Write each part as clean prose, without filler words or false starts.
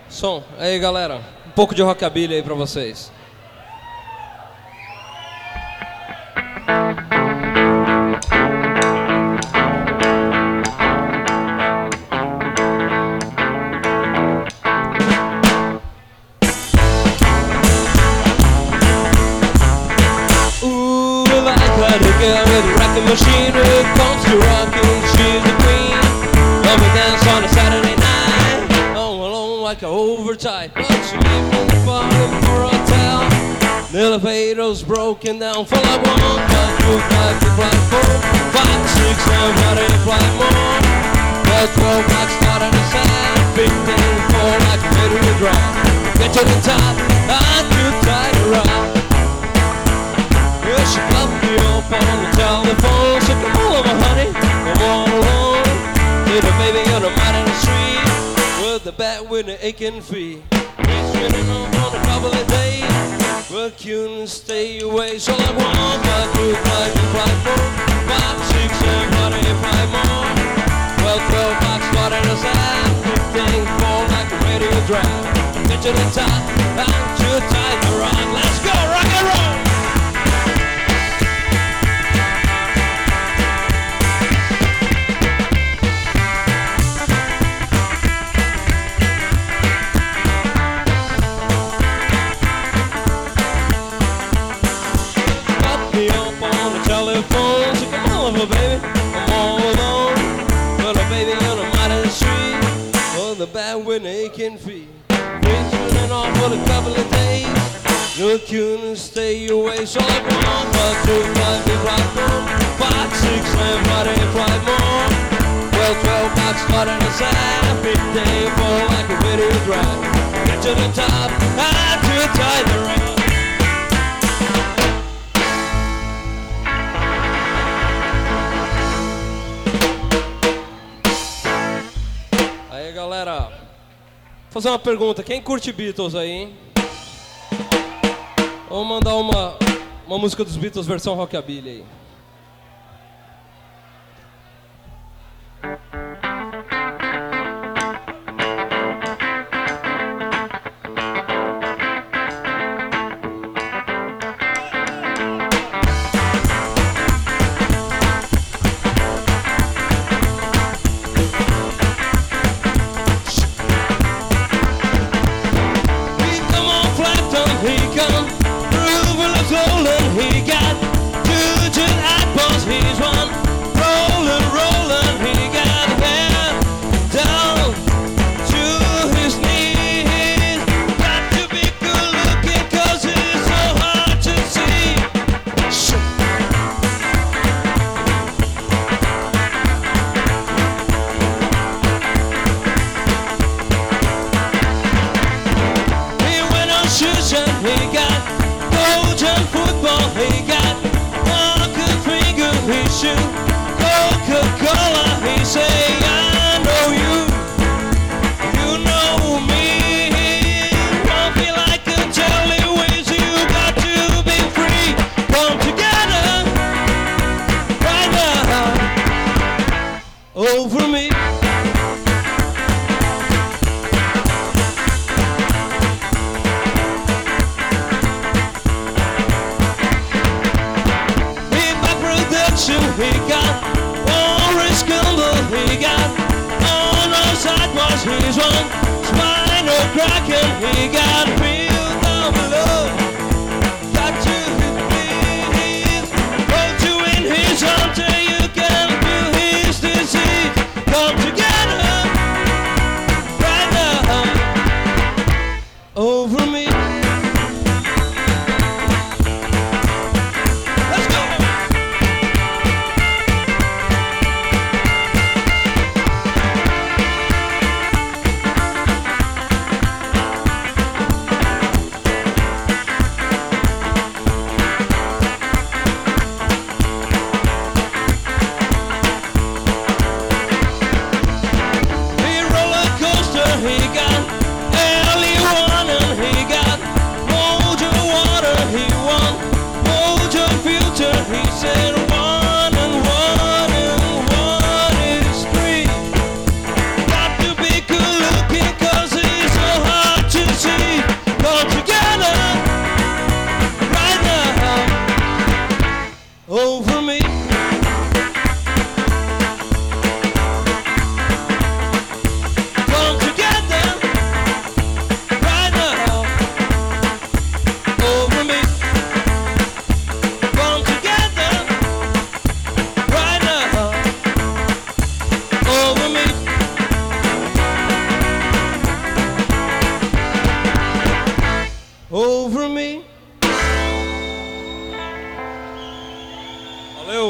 Som. Aí, galera. Um pouco de rockabilly aí pra vocês. Ooh, I like a girl with a rocking machine who comes to rocking. She's the queen. Love me dance on a Saturday night. Oh, alone like a overtime. But she leaves me falling for a hotel. The elevator's broken down. Full of one, but you like the black phone. 5, 6, 7, 8 more. Well, 12 blocks started to sound. 15, 4 like a ready to drive. Get to the top, I'm too tired to ride. Yeah, she got me up on the telephone. Said, come on over, honey, come on along. Little baby on the middle of the street with the bat with the aching feet. He's running on a couple of days, but couldn't stay away. So like 1, 2, 5, 5, 4, 5, 6, 7, 8 more. Well, 12 blocks started us at 15, 4 like a radio drive. Get to the top, I'm too tired to rock. Let's go, rock and roll! Telephone, so come on over, baby, I'm all alone. But a baby on the middle of the street, oh, the bad with an aching feet. Been turning off for a couple of days, no couldn't stay away. So like 1, 2, 5, 6, 7, 8 more. Well, 12 blocks started to sound, 15, 4 like a video drive. Get to the top, I'm too tired to run. Galera, vou fazer uma pergunta. Quem curte Beatles aí, hein? Vamos mandar uma música dos Beatles versão rockabilly aí.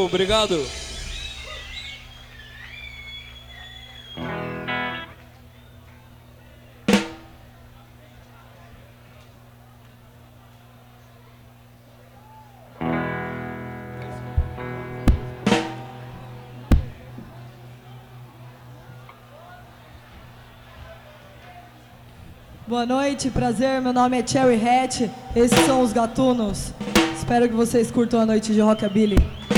obrigado. Boa noite, prazer, meu nome é Cherry Hatch, esses são os Gatunos. Espero que vocês curtam a noite de rockabilly.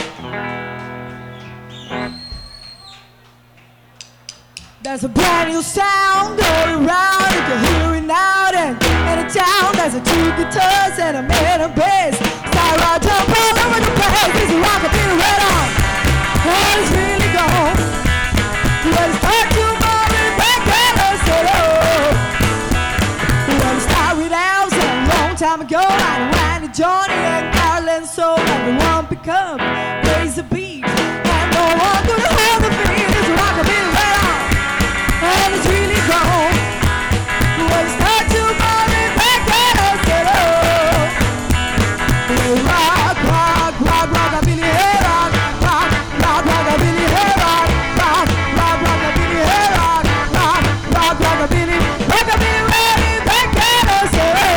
There's a brand new sound going around, you can hear it now and in a town. There's a two guitars and a man and bass. Start right jump all over the place. This is rockabilly right on, and it's really gone. Let's start to move it back and let's set up. When started out a long time ago, I ran to Johnny and Carlin, so everyone pick up, raise the beat, and no one could hold the beat. It's rockabilly right on, and it's really gone. When it start to move it back and let's get up. Rock, rock, rock, rockabilly, hey, rock, rock, rock, rockabilly, hey, rock, rock, rock, rockabilly, hey, rock, rock, rock, rockabilly, rockabilly, ready, back and let's get up.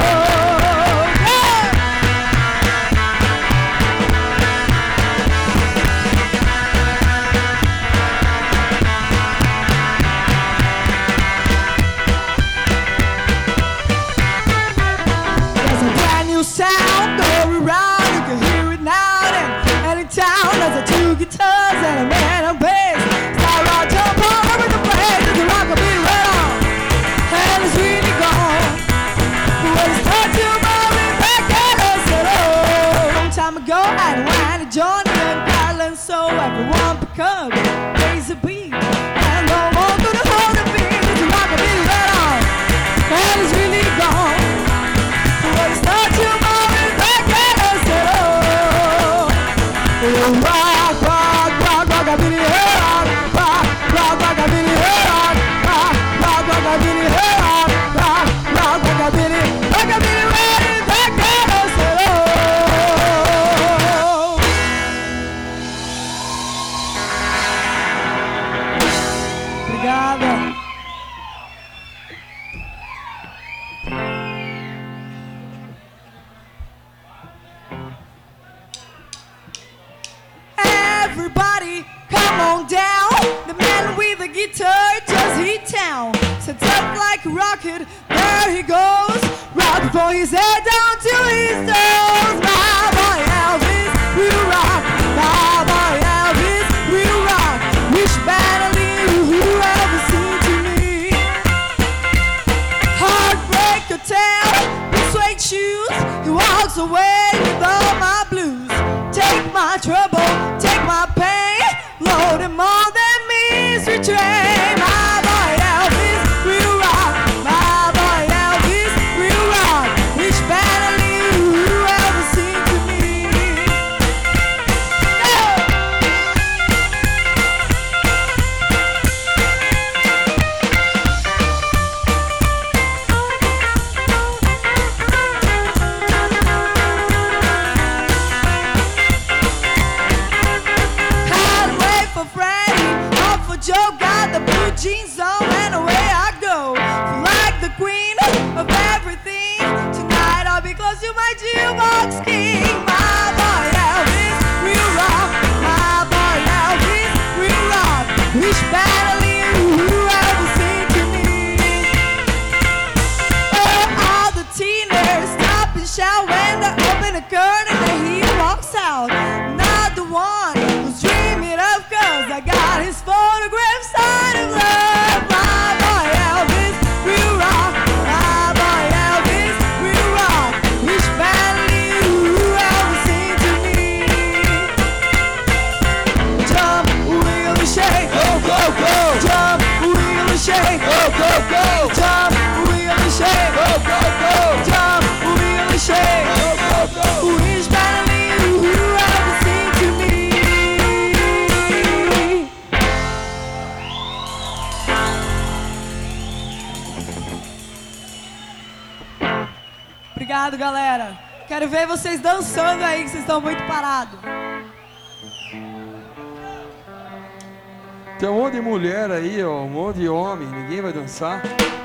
There's a brand new sound going around, you can hear it now and in town. There's a two guitars and a man and bass. Start right jump all over the place. It's a rockabilly right on, and it's really gone. When it start to move it back and let's get up. Long time ago I ran to Johnny and Carlin, so everyone pick up, raise the beat, and no one could hold the beat. It's a rockabilly right on, and it's really gone. When it start to move it back and let's get up. Rock, rock, rock, rockabilly, hey, rock, rock, rock, rockabilly, hey, rock, rock, rock, rockabilly, hey, rock, rock, rock, rockabilly, rockabilly, ready, back and let's get up. Obrigada. Everybody, come on down. The man with the guitar just hit town. Sets up like a rocket, there he goes. Right before his head down to his toes. My boy Elvis will rock. My boy Elvis will rock. Wish badly who ever seen to me. Heartbreak Hotel, with suede shoes. He walks away with all my blues. Take my trouble, take my pain, load him on that mystery train. My boy Elvis will rock, my boy Elvis will rock. Wish badly who ever seen to me. Joe got the blue jeans on and away I go. Feel like the queen of everything. Tonight I'll be close to my jukebox king. My boy Elvis will rock. My boy Elvis will rock. Wish badly who ever seen to me. Oh, all the teenagers stop and shout when they open the curtain and he walks out. Not the one who's dreaming of, 'cause I got his photograph sign of love. My boy Elvis will rock. My boy Elvis will rock. Wish badly who ever seen to me. Jump, wheel and shake, go, go, go. Jump, wheel and shake, go, go, go. Jump, wheel and shake, go, go, go. Jump, wheel and shake, go, go, go. Wish badly who ever seen to me. Obrigado, galera. Quero ver vocês dançando aí, que vocês estão muito parados. Tem um monte de mulher aí, ó, um monte de homem, ninguém vai dançar.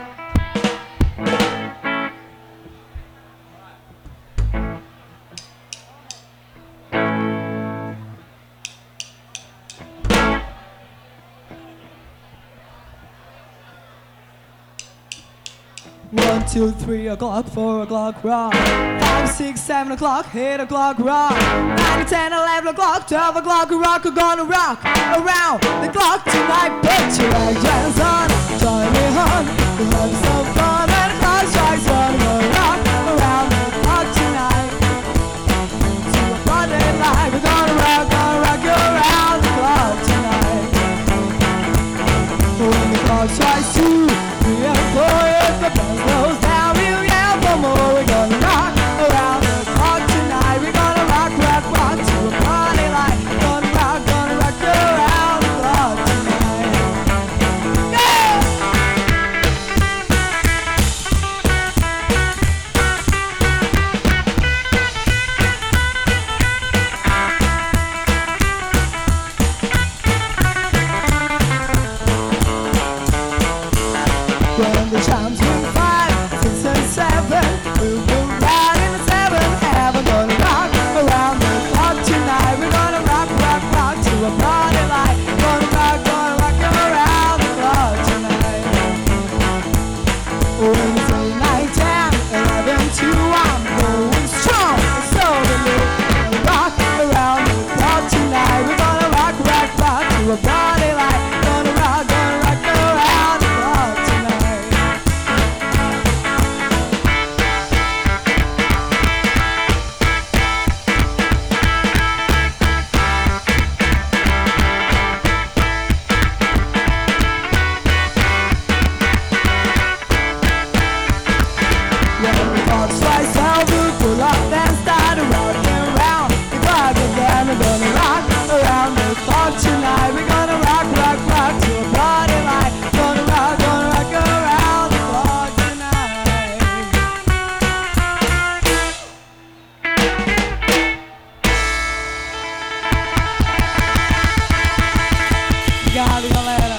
One, 2, 3 o'clock, 4 o'clock, rock. 5, 6, 7 o'clock, 8 o'clock, rock. 9, 10, 11 o'clock, 12 o'clock, rock. We're gonna rock around the clock tonight. Put your hands on, join me on. We'll have some fun and the clock strikes one. We're gonna rock around the clock tonight. To a Friday night, we're gonna rock you around the clock tonight. When the clock strikes 2, 3 and 4, if the band slows down, we'll yell for more. We're gonna rock around the clock tonight. We're gonna rock to a party light. Gonna rock you around the clock tonight. Yeah! When the chimes ring 5, 6 and 7, we'll go right in the 7th heaven. Gonna rock around the clock tonight. We're gonna rock to a party light. Gonna rock you around the clock tonight. When it's 8, 9, 10, 11, 2, I'm going strong. So we're gonna rock around the clock tonight. We're gonna rock to a party light. Gonna rock you around the clock tonight. When the clock strikes 12, we'll pull up and start rocking around the clock again. We're gonna rock around the clock tonight. We're gonna rock to a party light. Gonna rock you around the clock tonight. Obrigado, galera.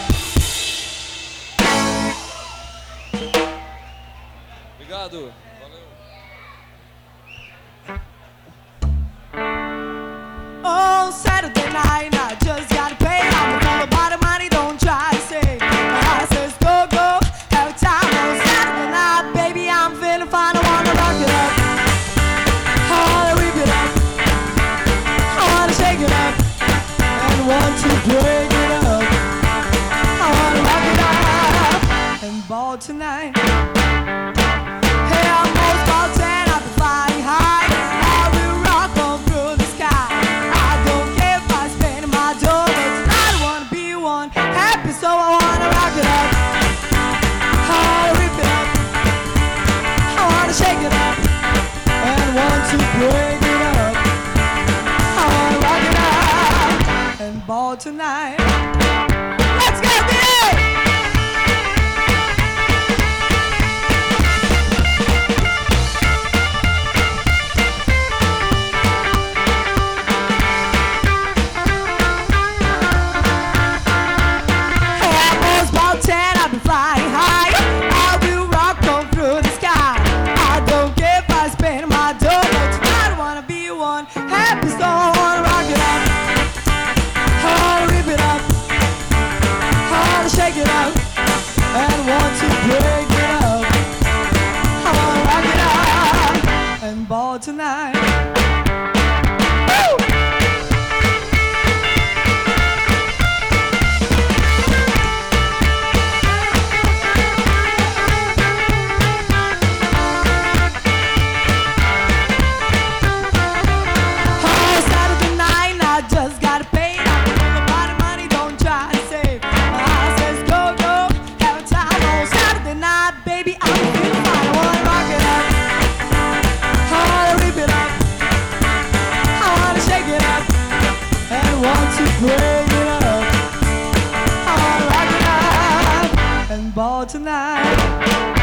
Obrigado. Valeu. Oh, Saturday night, I just gotta pay. I'm full of body money, don't try to save. My heart says go, go, have a time on Saturday night, baby, I'm feeling fine, I wanna rock it up. I wanna whip it up. I wanna shake it up. And want to break it up. I wanna rock it up and ball tonight. Hey, I'm most about 10, I'll be flying high. I will rock on through the sky. I don't care if I spend my dough, but tonight I wanna be one happy, so I wanna rock it up. I wanna rip it up. I wanna shake it up. And want to break it up. I wanna rock it up and ball tonight. Let's go, DJ! About 10, I'll be flying high. I will rock on through the sky. I don't care if I spend my dough, but tonight I wanna be one happy, so I wanna rock it up. I wanna rip it up. I wanna shake it up. And want to break it up. I wanna rock it up and ball tonight. Woo! Just gotta pay. I'm full of body money, don't try to save. My heart says go, go, have a time on Saturday night, baby, I'm feeling fine. I wanna rock it up. I wanna rip it up. I wanna shake it up. And want to break it up. I wanna rock it up and ball tonight.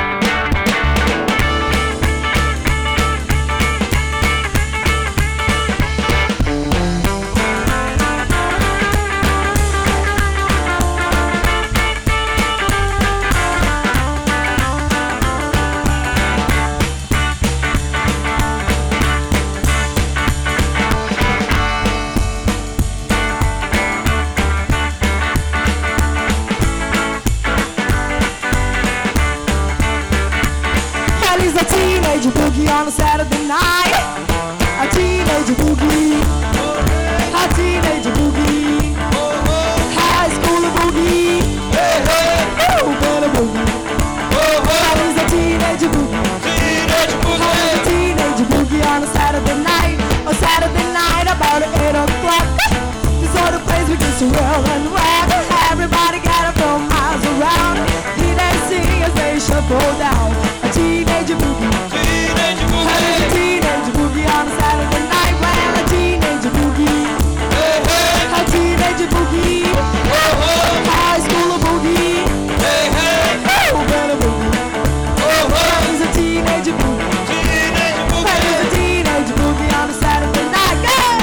boogie on a Saturday night. A teenage boogie. A teenage boogie. High school boogie. Oh, better boogie. That is a teenage boogie. That is a teenage boogie on a Saturday night. A Saturday night about 8 o'clock. This other place we get to roll and rock. Everybody gather from miles around. Hear them sing as they shuffle down. A teenage boogie. That is a teenage boogie on a Saturday night. Well, a teenage boogie. A teenage boogie. High school boogie. Oh, better boogie. That is a teenage boogie. That is a teenage boogie on a Saturday night. Yeah.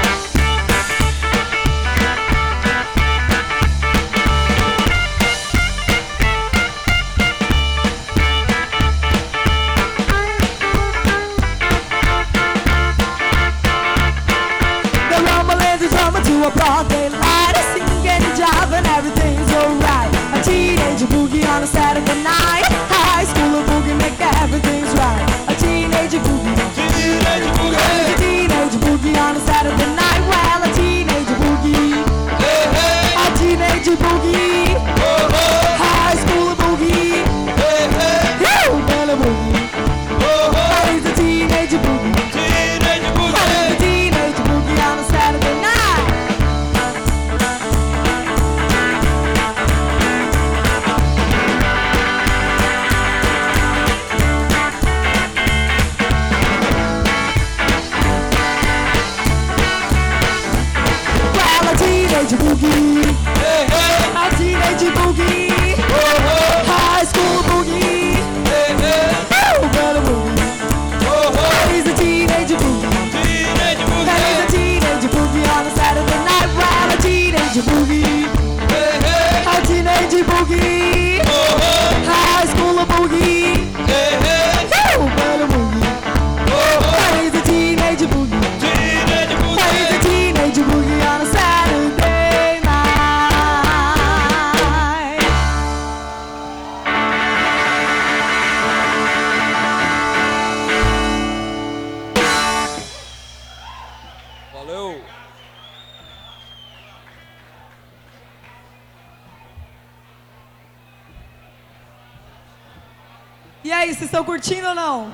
To a broad daylight, a singing, jive, and everything's alright. A teenage boogie on a Saturday night. High school boogie make everything's right. A teenage boogie. A teenage boogie on a Saturday night. Well, a teenage boogie. A teenage boogie. High school boogie. Bella boogie. That is a teenage boogie. That is a teenage boogie on a Saturday night. Teenage boogie, a teenage boogie, high school boogie, better boogie. That is a teenage boogie. That is a teenage boogie on a Saturday night. Well, a teenage boogie, a teenage boogie, high school boogie, better boogie. That is a teenage boogie. That is a teenage boogie on a Saturday night. Valeu! E aí, vocês estão curtindo ou não?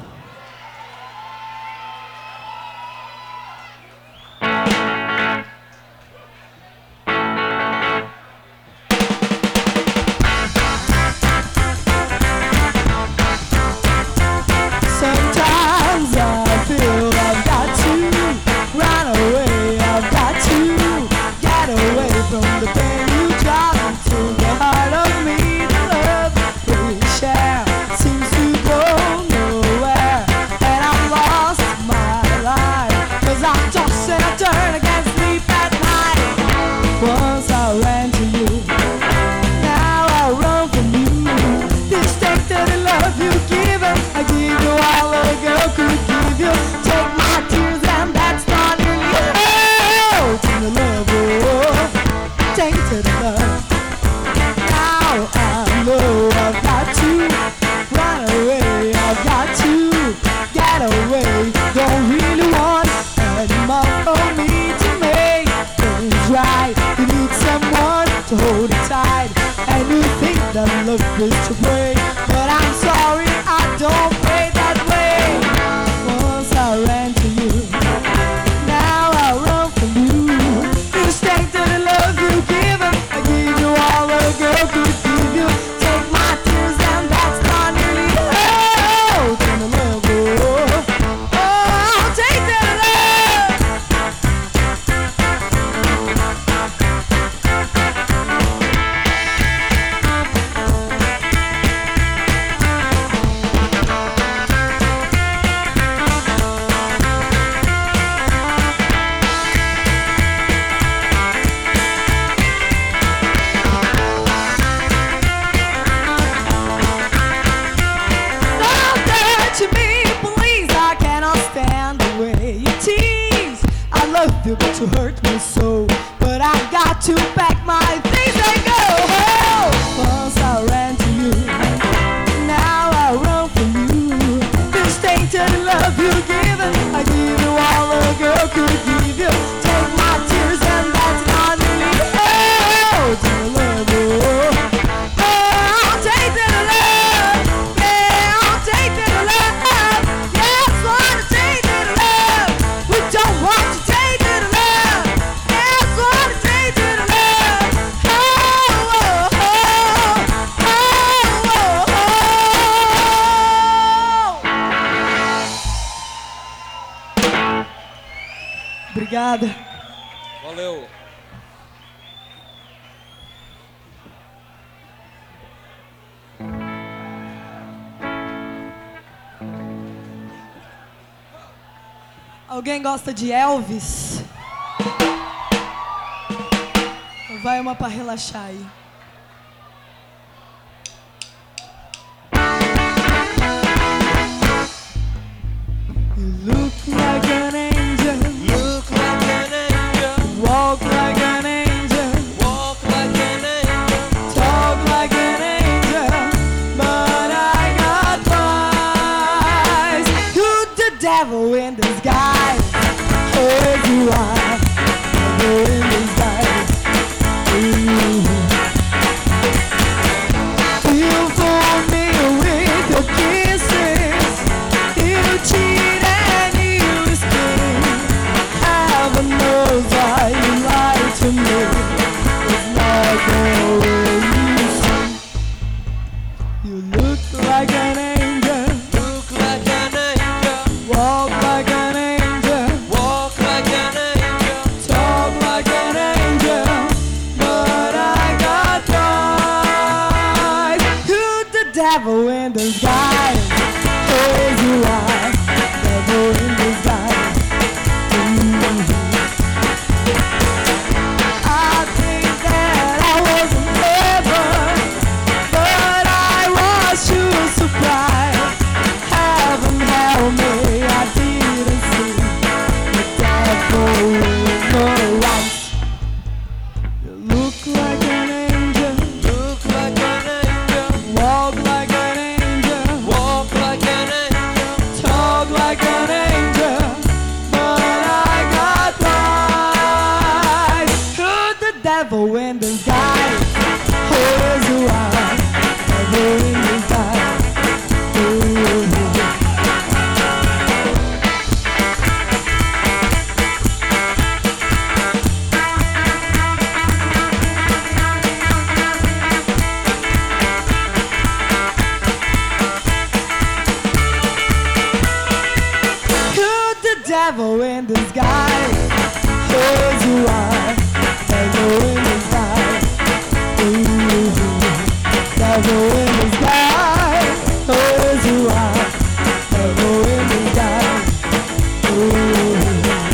Sometimes I feel I've got to run away. I've got to get away from the pain you drop into the heart of me. The love we share seems to go nowhere, and I'm lost my life, 'cause I'm tossing and turn, I can't sleep at night. Once I ran to you, now I run from you. This take to the love you've given, I give you all a girl could give you. Take my tears and that's not nearly all to the love, oh, take to the love. Now I know I've got to run away, I've got to get away. Don't really want any more for me to make things right. You need someone to hold it tight, and you think that love is to break, but I'm sorry, I don't play that way. Once I ran to you, now I run from you. You stay to the love you give, I give you all a girl could give you. Take my tears and that's not nearly all to the love, oh, oh, take to the love. But you hurt me so, but I got to pack my things and go home. Once I ran to you, now I run from you. This tainted love Obrigada. Valeu. Alguém gosta de Elvis? Vai uma pra relaxar aí. You look like an angel. Look like an angel. Walk like an angel. Walk like an angel. Talk like an angel. But I got twice. You're the devil in disguise. Oh, you are the devil in disguise. You fool me with your kisses. You cheat and you scheme. Heaven knows why you lied to me. It's not the way you see. You look like an angel. Look like an angel. Walk like an angel. Walk like an angel. Talk like an angel. But I got twice. You're the devil in disguise. Oh, you are devil in disguise. I think that I wasn't clever, but I was too surprised. Heaven help me, I didn't see the devil in the eyes. You look like an angel. Look like an angel. Walk like an angel. Walk like an angel. Talk like an angel. But I got twice. You're the devil in disguise. Oh, yes, you are. Devil in disguise. Ooh. You're the devil in disguise. Oh, you are devil in disguise. Ooh, devil in disguise. Oh, you are devil in disguise. Ooh.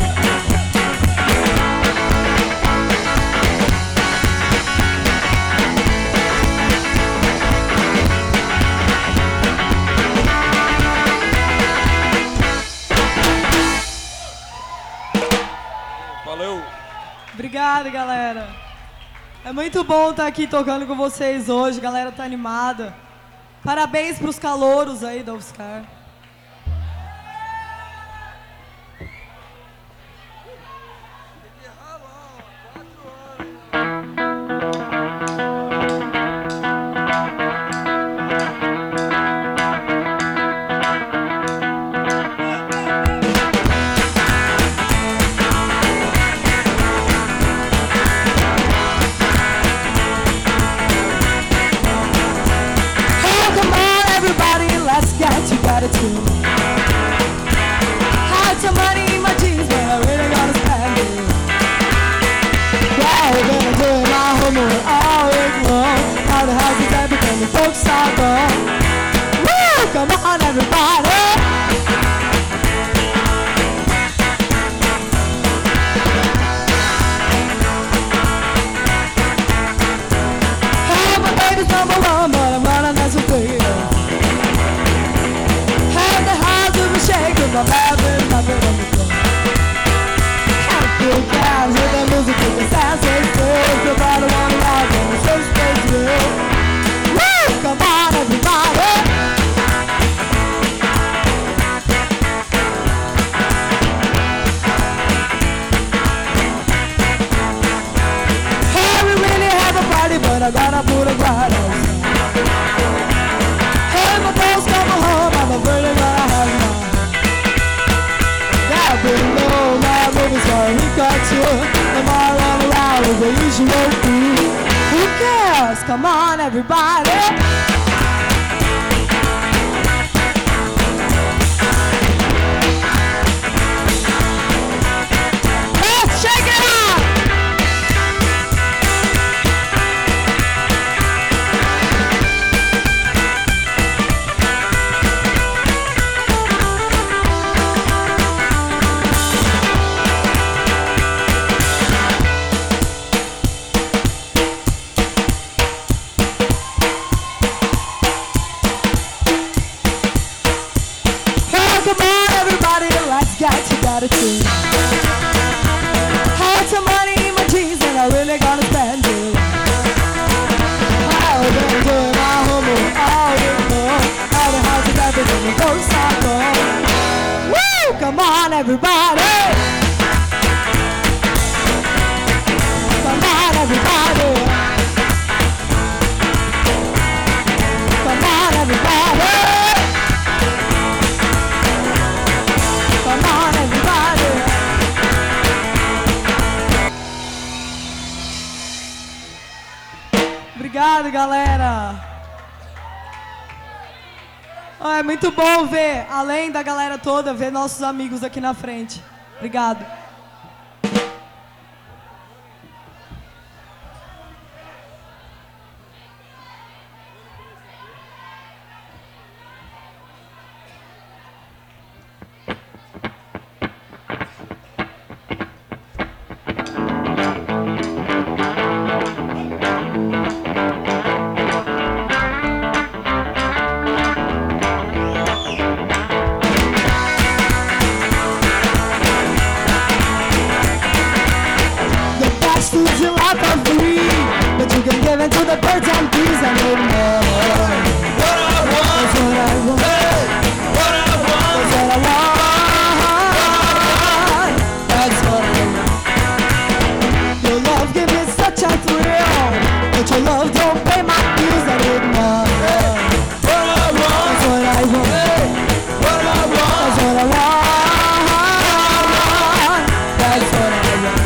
Valeu. Obrigada, galera. É muito bom estar aqui tocando com vocês hoje. A galera tá animada. Parabéns pros calouros aí da UFSCar. Oh, come on, everybody, let's get together too. Had some money in my jeans, but I really gotta spend it. Yeah, we're gonna do my homework all week long. All the houses everything, the folks are gone. Woo, come on, everybody. Hey, my baby's number one, but I'm running as a player. Hey, the house of a shake with my baby, nothing on the floor. Good guys, hear the music with the sound so still. Nobody wanna rock and the so space real. Woo! Come on, everybody. Hey, we really have a party, but I gotta put a bride outside. Hey, my boss coming home, I'm really gonna have mine. Got below my movies for he got you. Them all run around with the usual crew. Who cares? Come on, everybody. Hey, a tree. Had some money in my jeans and I really gonna spend it. I've been doing my homework all day long. All the house is everything that goes on. Woo! Come on, everybody! Come on, everybody! Come on, everybody! Come on, everybody! Obrigado, galera! É muito bom ver, além da galera toda, ver nossos amigos aqui na frente. Obrigado. Foods in life are free, but you can give it to the birds and bees and live more. What I want, that's what I want. Hey, what I want, that's what I want. That's what I want. Your love gives me such a thrill, but your love don't pay my bills and live more. What I want, that's what I want. Hey, what I want, that's what I want. That's what I want.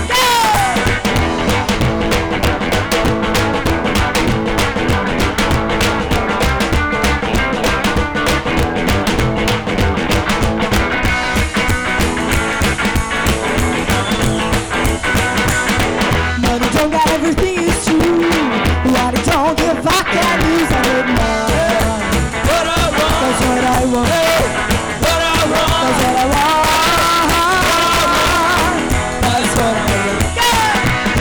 Don't got everything is true. What I don't if I can use I need more. What I want, that's what I want. Hey, what I want, that's what I want. That's what I want. Yeah.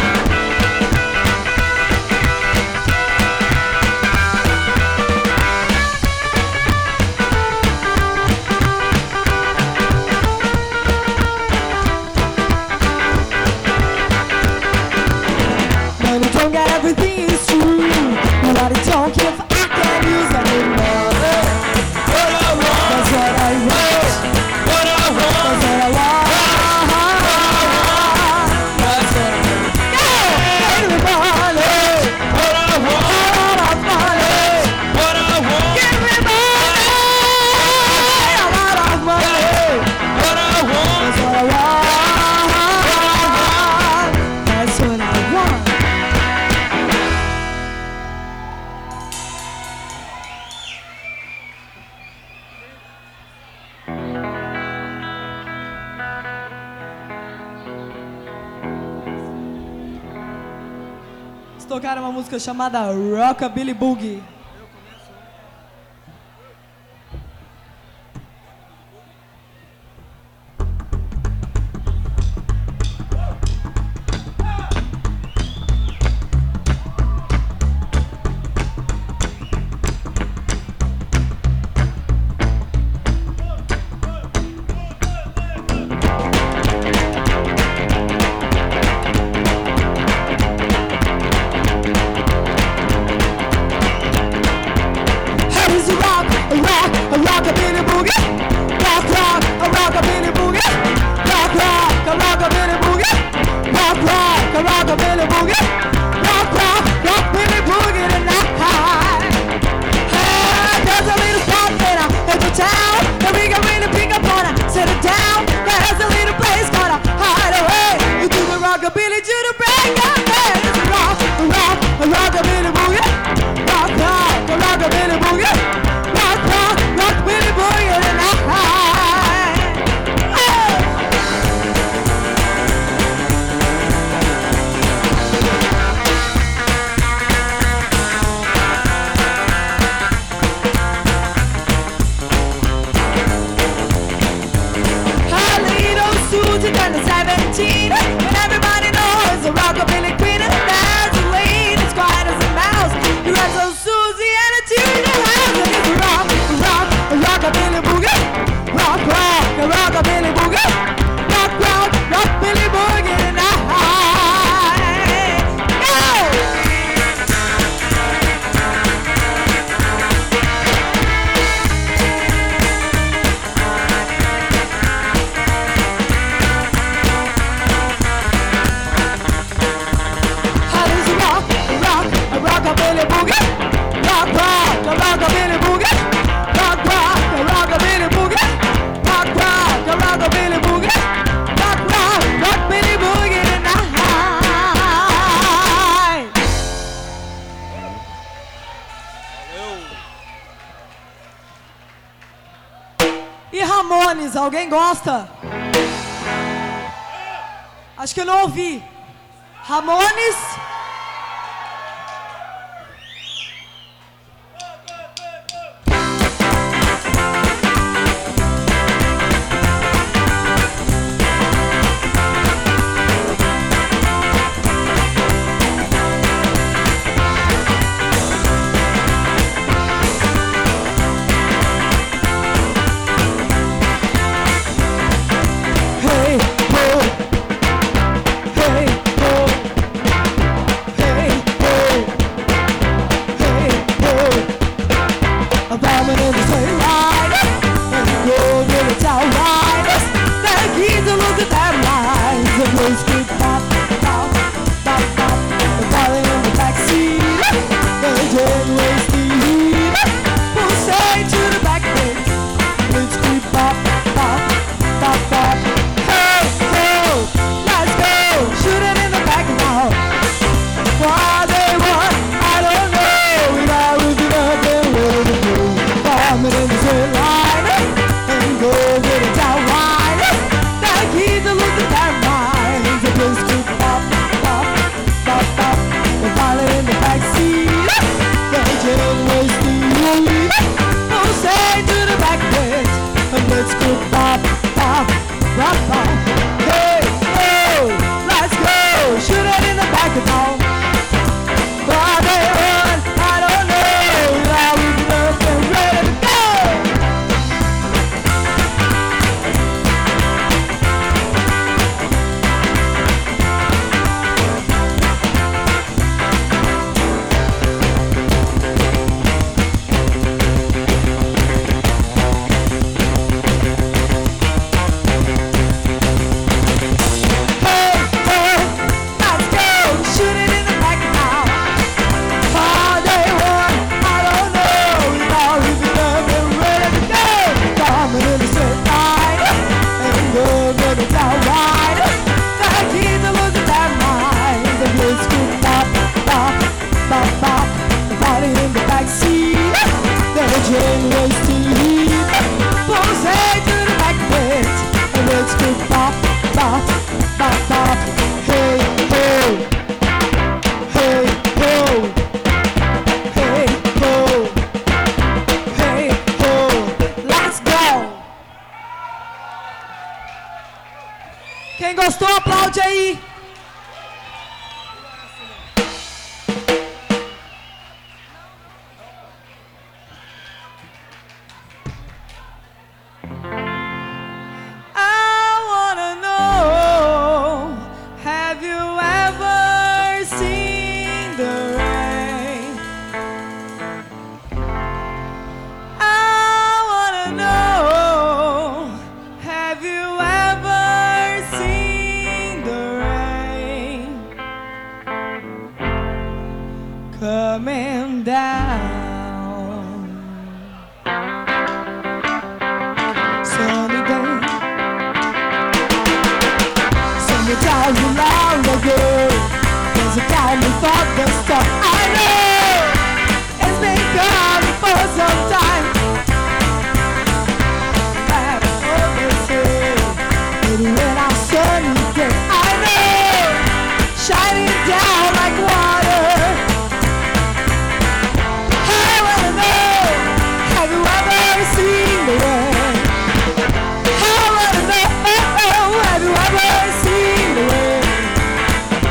Money don't got everything is true. But I don't care if I can use I need more. What I want, that's what I want. What I want, that's what I want. That's what I want. Yeah, everybody. What I want, a lot of money. What I want, give me money. A lot of money. What I want, that's what I want. That's what I want. Tocaram uma música chamada Rockabilly Boogie. E Ramones, alguém gosta? Acho que eu não ouvi. Ramones? Quem gostou, aplaude aí. Coming down, sunny day, summertime long ago. There's a time before the storm. I know it's been gone for some time. That's what they say. But when our sunny day, I know, shining down like water. Have you ever seen the rain? Have you ever seen the rain?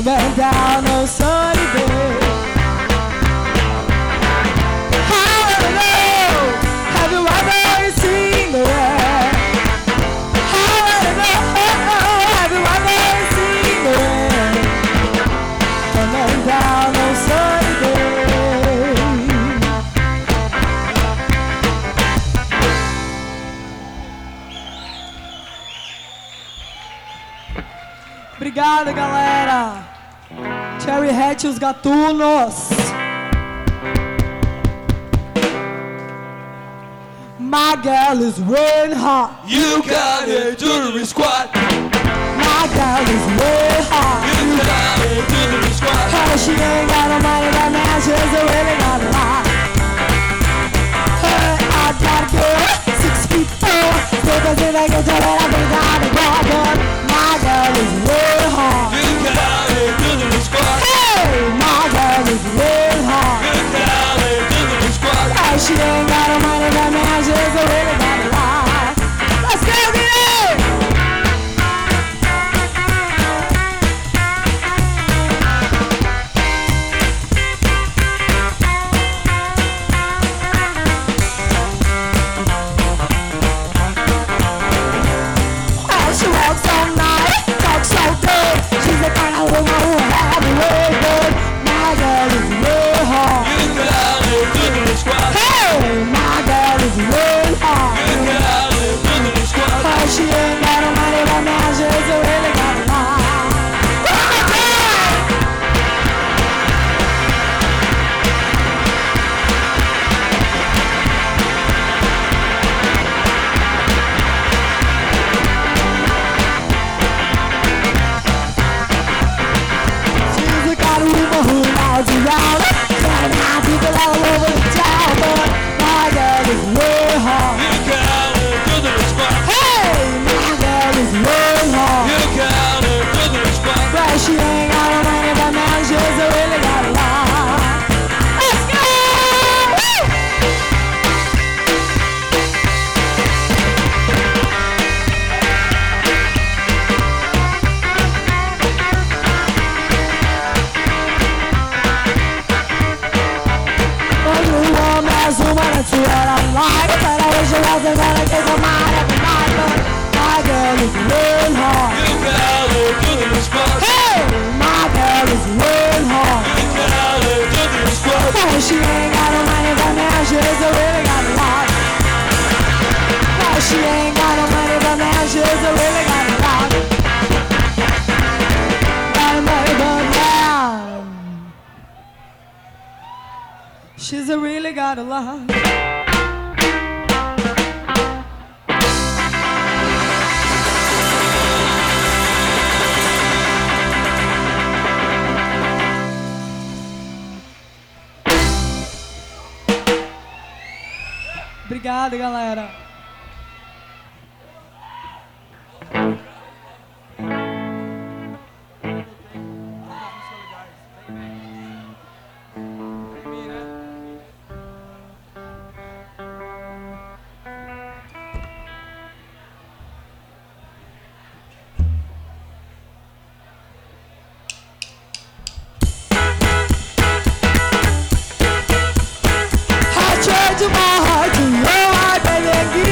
coming down on sunny day. Hello, have you ever seen the rain? Hello, have you ever seen the rain? Coming down on sunny day. Obrigada, galera. Cherry Hat e os Gatunos. My girl is red hot. You got a jewelry squad. My girl is red hot. You got a jewelry squad. Oh, she ain't got no money, but now she's really got a lot. Hey, I got a girl, 6 feet 4. Still doesn't like it, so that I think I'm a god. My girl is red hot. You got a jewelry squad. Hey, my girl is red hot. You got a jewelry squad. Oh, she ain't got no money, but now she's really got a lot. Let's go, get it! Oh, she walks all night, talks so good. She's the kind of woman who have a way good. My girl is real hard. You got a jewelry squad. Hey, my girl is real hard. You got a jewelry squad. Oh, she ain't got no money, but now she's really got a lot. She's the kind of woman who rides around, turning out people all over the town. But my girl is real hard. You got a jewelry squad. Hey, my girl is real hard. You got a jewelry squad. Well, she ain't got no money, but now she's really got a lot. Let's go! Woo! Only one man's woman, that's what I'm like. But I wish I wasn't gonna get some mine every night. But my girl is real hard. You got a jewelry squad. Hey, my girl is real hard. You got a jewelry squad. Oh, she ain't got no money, but now she's really got a lot. Oh, she ain't got no money, but now she's really got a lot. Got no money, but now she's really got a lot. Obrigado, galera. I tried to my heart to your heart, baby.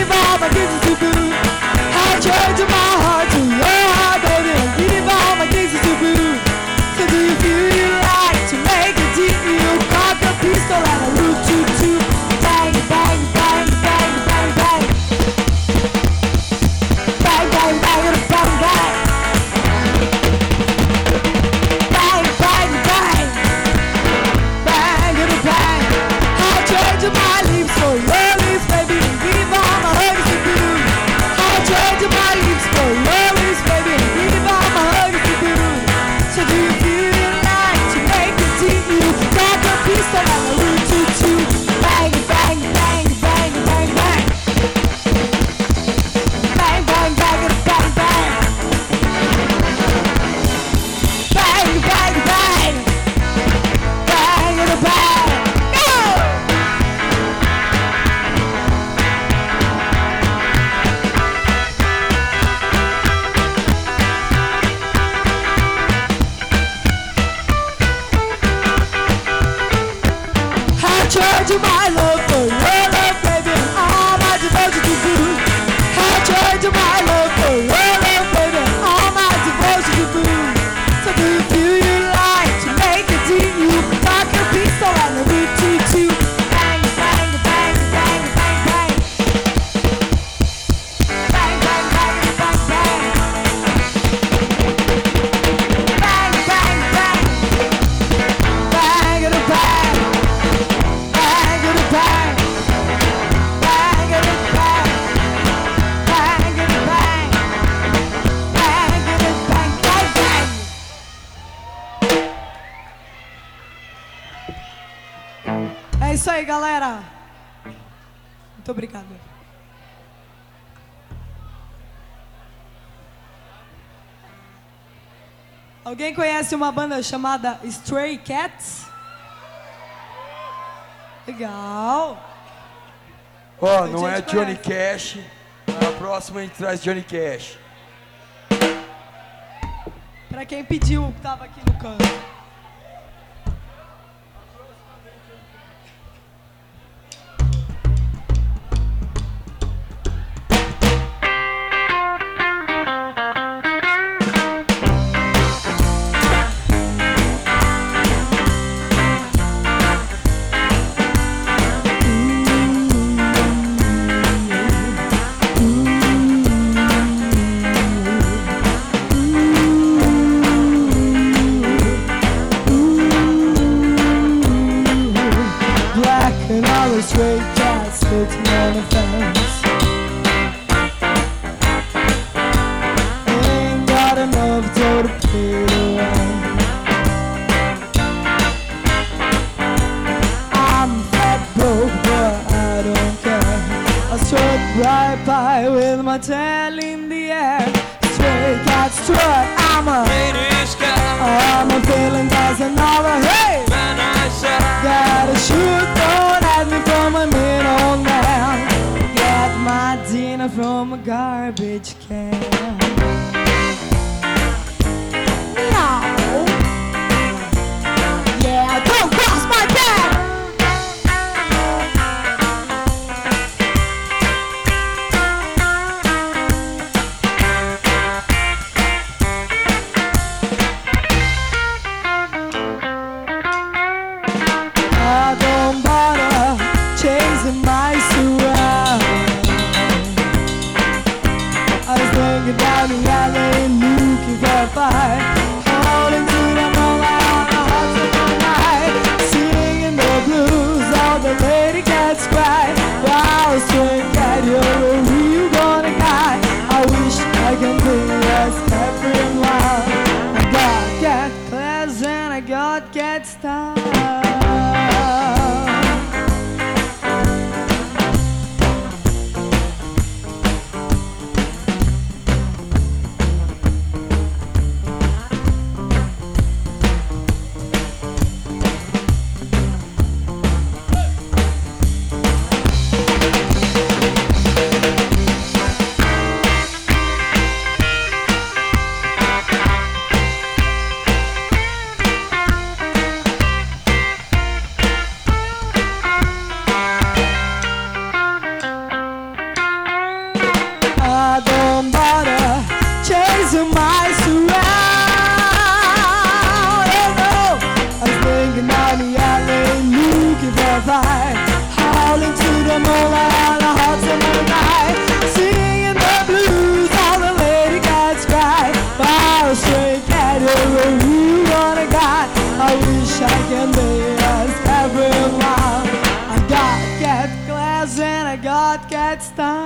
isso aí, galera. Muito obrigada. Alguém conhece uma banda chamada Stray Cats? Legal. Ó, não é Johnny Cash. Na próxima a gente traz Johnny Cash. Pra quem pediu, que tava aqui no canto. Stray cats sitting on the fence. Ain't got enough dough to pay the rent. I'm fat broke, but I don't care. I strut right by with my tail in the air. Stray cat strut, I'm a Ladies cat, I'm a feeling there's another. Hey, man, I said, gotta shoot, don't at me from a middleman. Get my dinner from a garbage can. Meow. Yeah, don't cross my path. I don't bother chasing mice around. I was thinking down the alley looking for a fight, holding to the moonlight on the hot summer night, singing the blues, all the lady cats cry. Wow, stray cat, you're a real gonna guy. I wish I can be as everyone. I got cat class and I got cat style. I don't bother chasing mice around. Oh no, I was thinking down the alley looking for a fight, howling to the moonlight on a hot summer night, singing the blues, all the lady cats cry. Wow, stray cat, you're a real gonna guy. I wish I can be as everyone. I got cat class and I got cat style.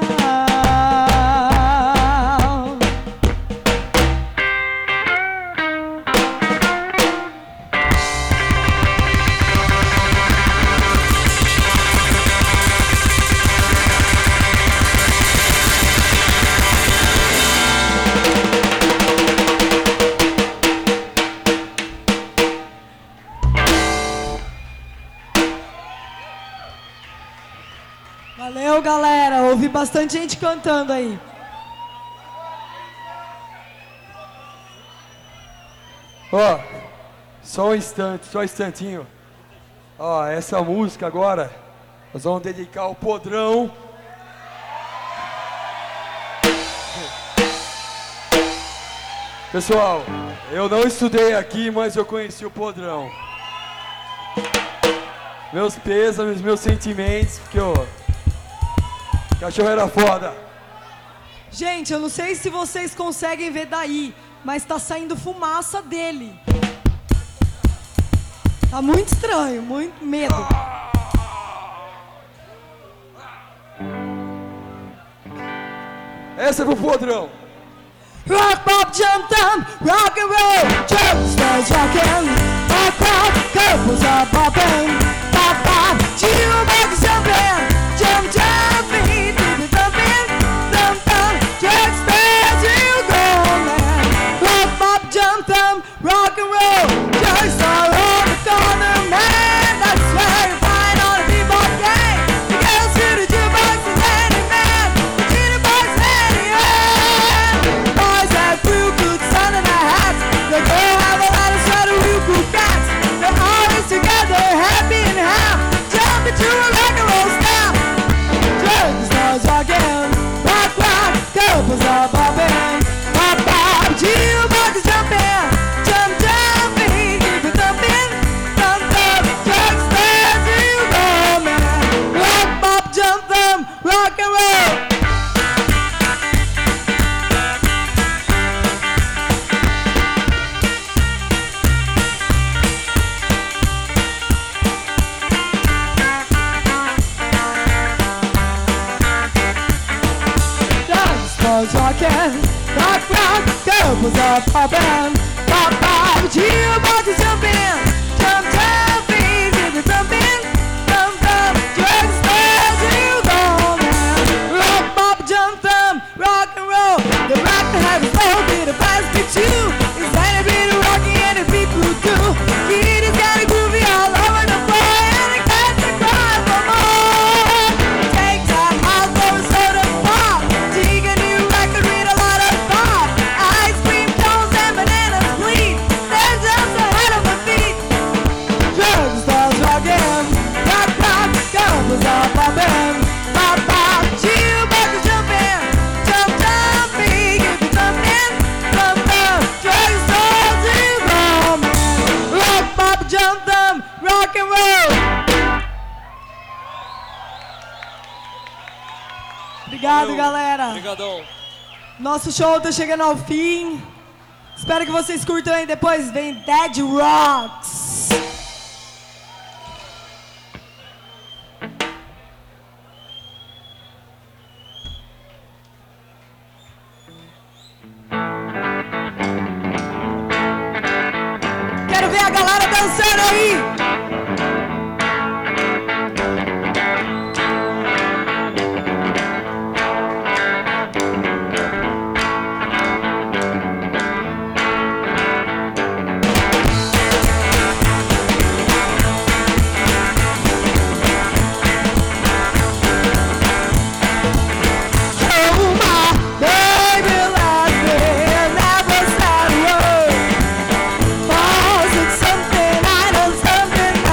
Valeu, galera. Ouvi bastante gente cantando aí. Ó, só um instante, só um instantinho. Ó, essa música agora, nós vamos dedicar ao Podrão. Pessoal, eu não estudei aqui, mas eu conheci o Podrão. Meus pêsames, meus sentimentos, porque o cachorro era foda. Gente, eu não sei se vocês conseguem ver daí, mas tá saindo fumaça dele. Tá muito estranho, muito medo. Essa é pro Podrão. Rock, pop, jump, thumb, rock and roll. Joe starts rocking. Rock, pop, couples are popping. Pop, pop, Jukebox is jumping, jump, jumping, baby, thumping, thump, thump, drugs as you go, man. Rock, pop, jump, thump, rock and roll, drugs all on the corner, man. That's where you find all the bebop gang. The girls to the jukebox is any man, the jukebox any man. Boys have blue boots under their hats, the girls have a lot of sweater real cool cats. They're always together, happy and half, jumping to a rock and roll style. Drug stars rocking, rock, rock, couples are bobbing, pop, pop, jukebox is jumping, jump, jumping, keep it thumping, thump, thump, drug stars you go, man. Rock, pop, jump, thump, rock and roll. Stars rocking, rock, rock, couples are popping, pop, pop, jukebox is jumping, jump, jumping, keep it thumping, thump, thump, drug stars you go, man. Rock, pop, jump, thump, rock and roll. The rock that has a soul, be the plastic too. It's any bit of rocky and the people who do. Kitty's got a groovy all over the floor, and the cats are crying for more. Take time, I'll go and soda pop. Dig a new record with a lot of thought. Ice cream cones and bananas bleed. They're just ahead of my feet. Drug stars rocking, rock, rock, couples are popping, pop, pop, jukebox is jumping, jump, jumping, keep it thumping, thump, thump, drug stars you go, man. Rock, pop, jump, thump, rock and roll. Obrigado, galera. Obrigadão. Nosso show tá chegando ao fim. Espero que vocês curtam aí. Depois vem Dead Rocks. Quero ver a galera dançando aí. Something I know, something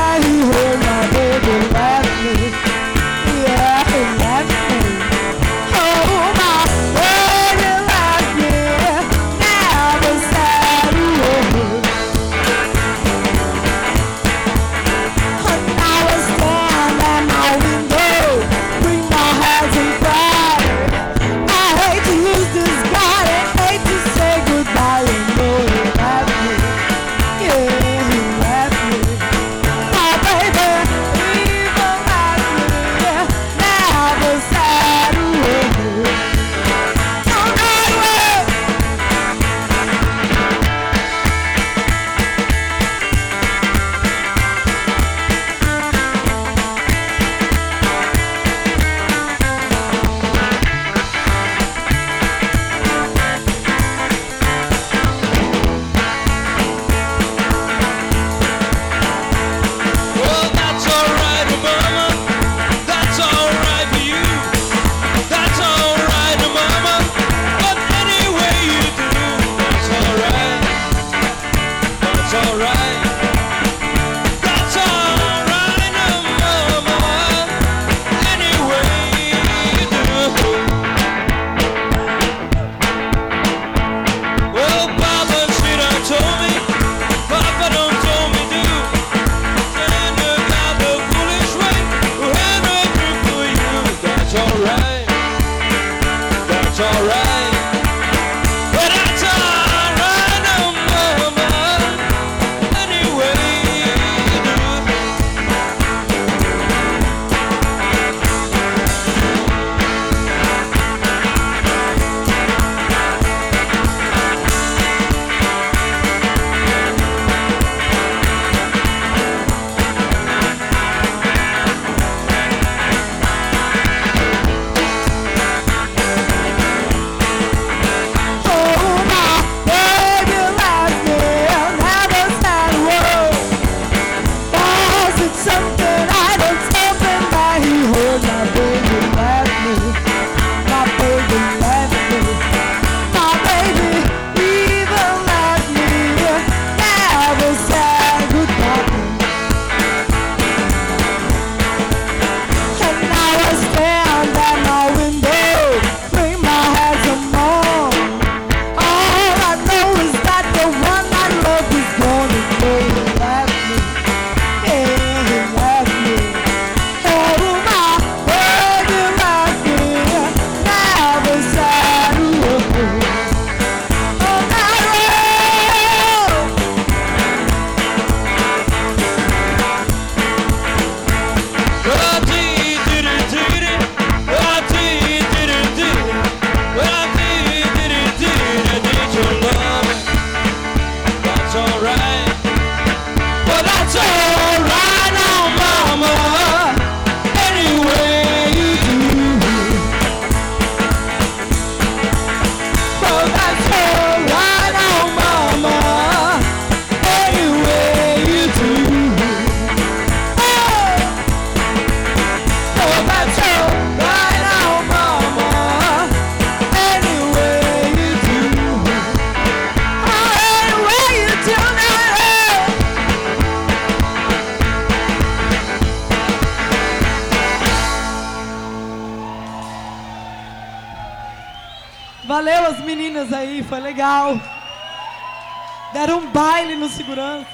Valeu as meninas aí, foi legal. Deram um baile no segurança.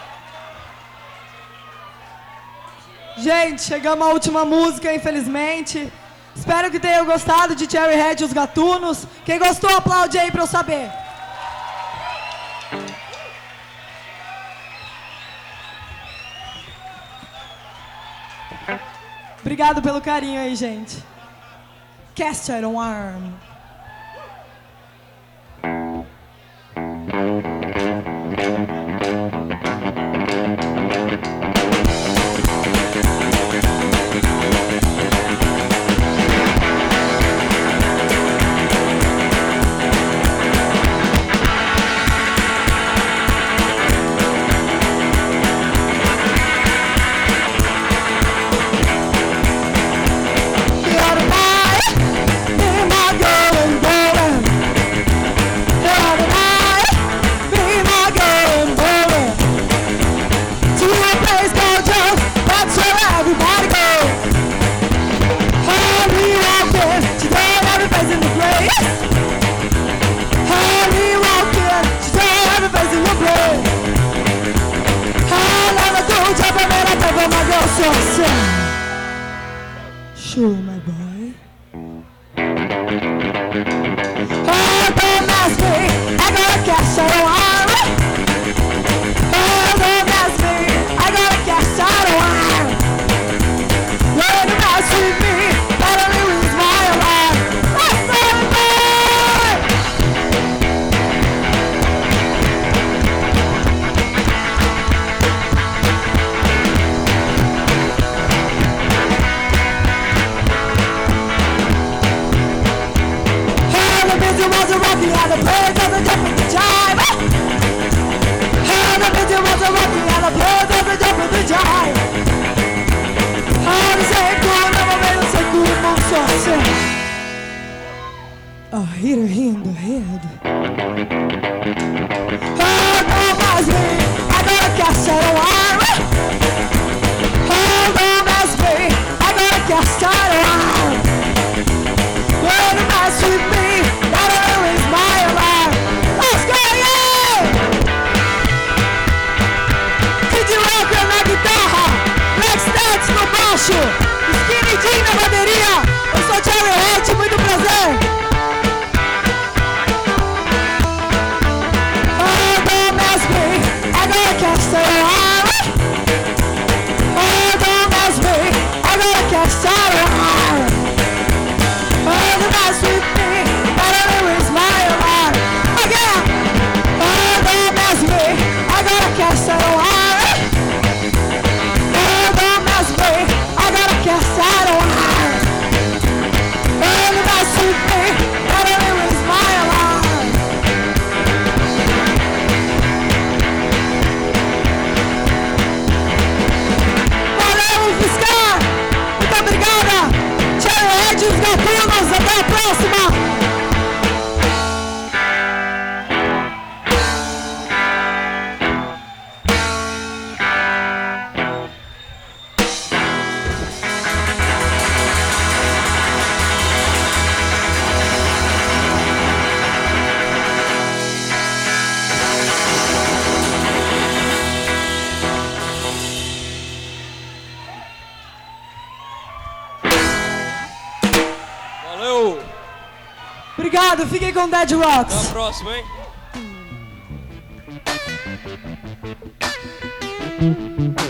Gente, chegamos à última música, infelizmente. Espero que tenham gostado de Cherry Red e os Gatunos. Quem gostou, aplaude aí pra eu saber. Obrigado pelo carinho aí, gente. Cast Iron Arm. Sure, my boy. Oh, don't ask me, I got a cash out of wine. Oh, don't ask me, I got a cash out of wine. When you mess with me, I don't lose my life. That's my boy. It was a rocky and the birds of the jump with the jive. And the busy was a rocky and the birds of the jump with the jive. And the same cool, never made a say cool, no sauce. A hitter in the head. Oh, don't mess me, I got a cast out of wire. Oh, don't mess me, I got a cast out of wire. When you mess with me, Skinny Jean na bateria. Eu sou Cherry Red, muito prazer. Oh, don't mess me, I got a cast out of wire. Oh, don't mess me, I got a cast out of wire. Oh, don't mess with me, that'll erase my life. Again. Oh, don't mess me, I got a cast out of wire. Oh, don't mess me, I got a cast out of wire. Oh, don't mess with me, that'll erase my life. Valeu, Fiscar! Muito obrigada! Cherry Red e os Gatunos, até a próxima! Valeu! Obrigado, fiquem com Dead Rocks. Até a próxima, hein?